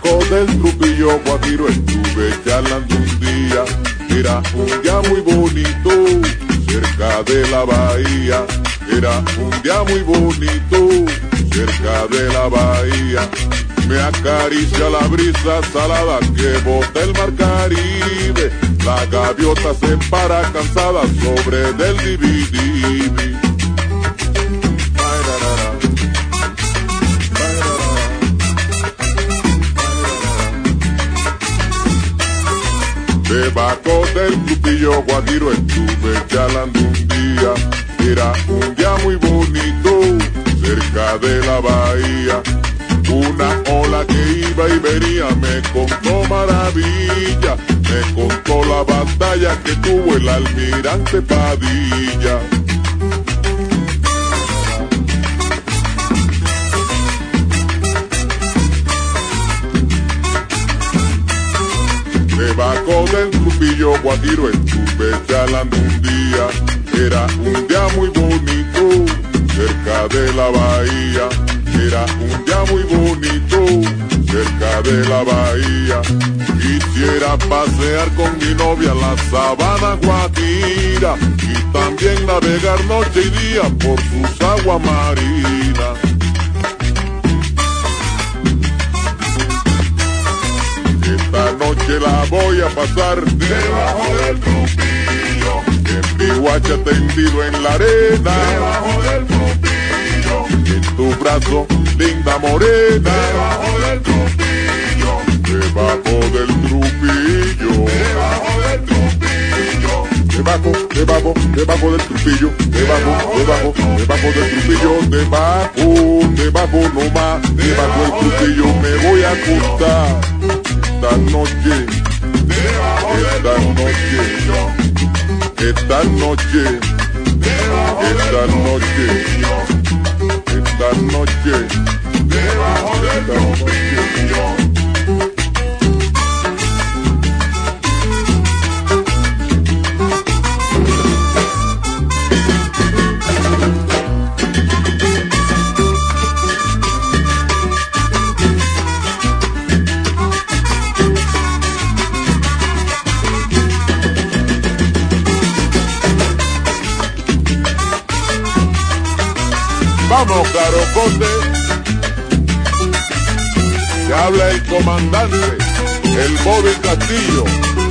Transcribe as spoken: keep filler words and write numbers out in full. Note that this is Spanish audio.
Debajo del Trujillo Guajiro estuve charlando un día. Era un día muy bonito, cerca de la bahía. Era un día muy bonito, cerca de la bahía. Me acaricia la brisa salada que bota el mar Caribe. La gaviota se para cansada sobre del dividivi. Debajo del Trujillo Guajiro estuve charlando un día. Era un día muy bonito, cerca de la bahía. Una ola que iba y venía me contó maravilla. Me contó la batalla que tuvo el almirante Padilla. Debajo del Trujillo Guajiro estuve charlando un día. Era un día muy bonito, cerca de la bahía. Era un día muy bonito, cerca de la bahía. Quisiera pasear con mi novia la sabana Guajira y también navegar noche y día por sus aguas marinas. Esta noche la voy a pasar debajo del Trujillo, en mi guacha tendido en la arena. Debajo del Trujillo, en tu brazo, linda morena. Debajo del Trujillo, debajo del Trujillo, debajo del Trujillo. Debajo, debajo, debajo del Trujillo, debajo, debajo, debajo del Trujillo, debajo, debajo nomás, debajo del Trujillo me voy a acostar. Esta noche, esta noche, esta noche, esta noche, esta noche, debajo del Trujillo. Vamos, Carocote, te habla el comandante, el Bobby Castillo.